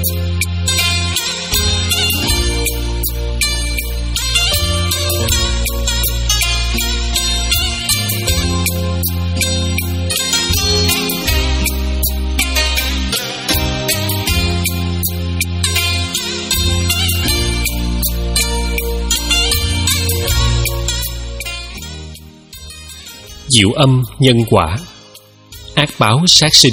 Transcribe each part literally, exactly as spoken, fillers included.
Diệu âm nhân quả, ác báo sát sinh.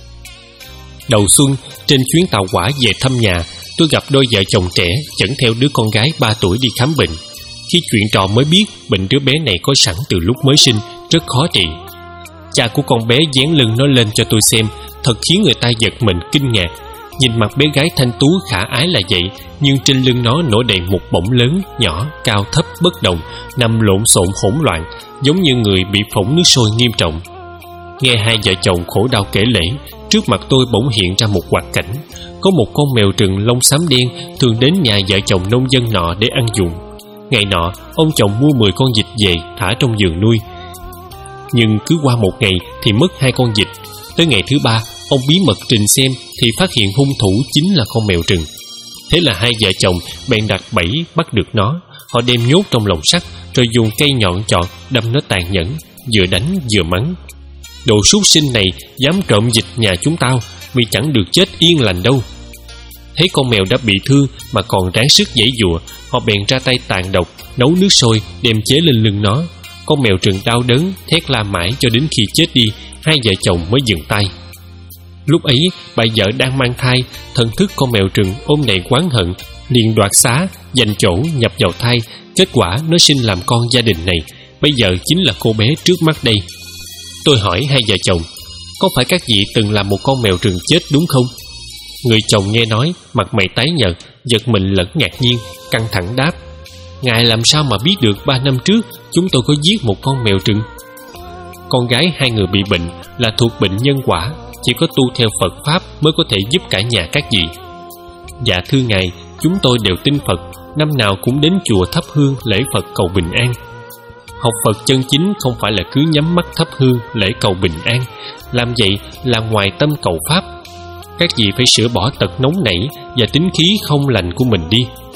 Đầu xuân, trên chuyến tàu hỏa về thăm nhà, tôi gặp đôi vợ chồng trẻ dẫn theo đứa con gái ba tuổi đi khám bệnh. Khi chuyện trò mới biết bệnh đứa bé này có sẵn từ lúc mới sinh, rất khó trị. Cha của con bé dán lưng nó lên cho tôi xem, thật khiến người ta giật mình kinh ngạc. Nhìn mặt bé gái thanh tú khả ái là vậy, nhưng trên lưng nó nổi đầy một bọng lớn, nhỏ, cao, thấp, bất đồng, nằm lộn xộn hỗn loạn, giống như người bị phỏng nước sôi nghiêm trọng. Nghe hai vợ chồng khổ đau kể lể, trước mặt tôi bỗng hiện ra một hoạt cảnh. Có một con mèo rừng lông xám đen thường đến nhà vợ chồng nông dân nọ để ăn dùng. Ngày nọ, ông chồng mua mười con vịt về thả trong vườn nuôi. Nhưng cứ qua một ngày thì mất hai con vịt. Tới ngày thứ ba, ông bí mật trình xem thì phát hiện hung thủ chính là con mèo rừng. Thế là hai vợ chồng bèn đặt bẫy bắt được nó. Họ đem nhốt trong lồng sắt, rồi dùng cây nhọn chọn đâm nó tàn nhẫn, vừa đánh vừa mắng: "Đồ súc sinh này dám trộm vịt nhà chúng tao, vì chẳng được chết yên lành đâu." Thấy con mèo đã bị thương mà còn ráng sức giãy giụa, họ bèn ra tay tàn độc, nấu nước sôi đem chế lên lưng nó. Con mèo rừng đau đớn thét la mãi cho đến khi chết đi, hai vợ chồng mới dừng tay. Lúc ấy, bà vợ đang mang thai, thần thức con mèo rừng ôm đầy oán hận, liền đoạt xá, giành chỗ nhập vào thai. Kết quả nó sinh làm con gia đình này, bây giờ chính là cô bé trước mắt đây. Tôi hỏi hai vợ chồng: "Có phải các vị từng làm một con mèo rừng chết đúng không?" Người chồng nghe nói, mặt mày tái nhợt, giật mình lẫn ngạc nhiên, căng thẳng đáp: "Ngài làm sao mà biết được ba năm trước chúng tôi có giết một con mèo rừng?" Con gái hai người bị bệnh là thuộc bệnh nhân quả, chỉ có tu theo Phật Pháp mới có thể giúp cả nhà các vị. Dạ thưa ngài, chúng tôi đều tin Phật, năm nào cũng đến chùa thắp hương lễ Phật cầu bình an. Học Phật chân chính không phải là cứ nhắm mắt thắp hương lễ cầu bình an, làm vậy là ngoài tâm cầu Pháp. Các vị phải sửa bỏ tật nóng nảy và tính khí không lành của mình đi.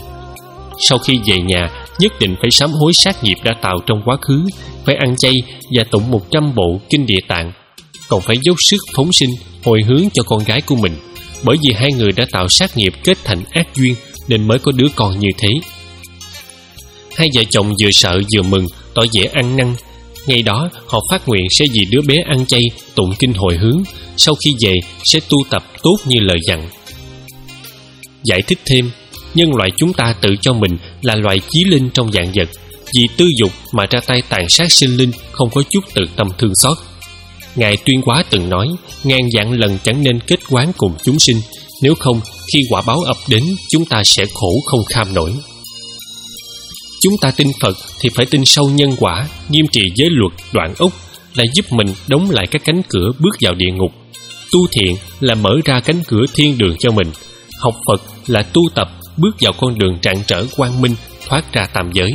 Sau khi về nhà, nhất định phải sám hối sát nghiệp đã tạo trong quá khứ, phải ăn chay và tụng một trăm bộ kinh Địa Tạng, còn phải dốc sức phóng sinh, hồi hướng cho con gái của mình, bởi vì hai người đã tạo sát nghiệp kết thành ác duyên nên mới có đứa con như thế. Hai vợ chồng vừa sợ vừa mừng, tỏ vẻ ăn năn. Ngày đó họ phát nguyện sẽ vì đứa bé ăn chay, tụng kinh hồi hướng, sau khi về sẽ tu tập tốt như lời dặn. Giải thích thêm, nhân loại chúng ta tự cho mình là loài chí linh trong vạn vật, vì tư dục mà ra tay tàn sát sinh linh, không có chút từ tâm thương xót. Ngài Tuyên Hóa từng nói, ngàn vạn lần chẳng nên kết oán cùng chúng sinh, nếu không khi quả báo ập đến, chúng ta sẽ khổ không kham nổi. Chúng ta tin Phật thì phải tin sâu nhân quả, nghiêm trì giới luật đoạn ốc, là giúp mình đóng lại các cánh cửa bước vào địa ngục. Tu thiện là mở ra cánh cửa thiên đường cho mình. Học Phật là tu tập bước vào con đường rạng rỡ quang minh, thoát ra tam giới.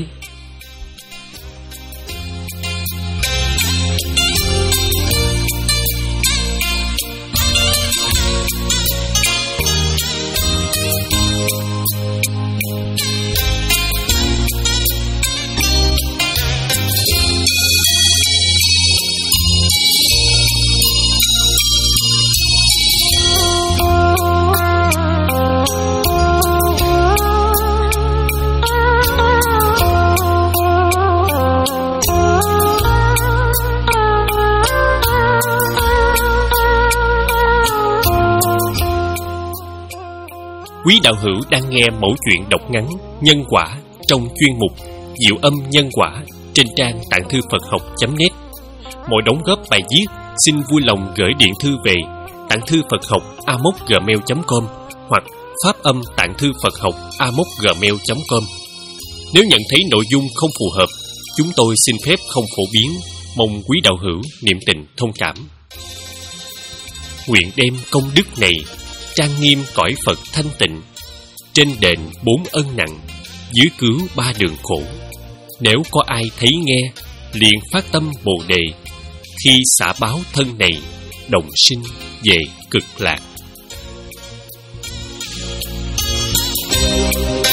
Quý đạo hữu đang nghe mẩu chuyện đọc ngắn Nhân Quả trong chuyên mục Diệu Âm Nhân Quả trên trang tạng thư Phật học chấm net. Mọi đóng góp bài viết xin vui lòng gửi điện thư về tạng thư Phật học a m o c gmail chấm com hoặc pháp âm tạng thư Phật học a m o c gmail chấm com. Nếu nhận thấy nội dung không phù hợp, chúng tôi xin phép không phổ biến, mong quý đạo hữu niệm tình thông cảm. Nguyện đem công đức này trang nghiêm cõi Phật thanh tịnh, trên đền bốn ân nặng, dưới cứu ba đường khổ. Nếu có ai thấy nghe, liền phát tâm Bồ Đề, khi xả báo thân này, đồng sinh về cực lạc. Thank you.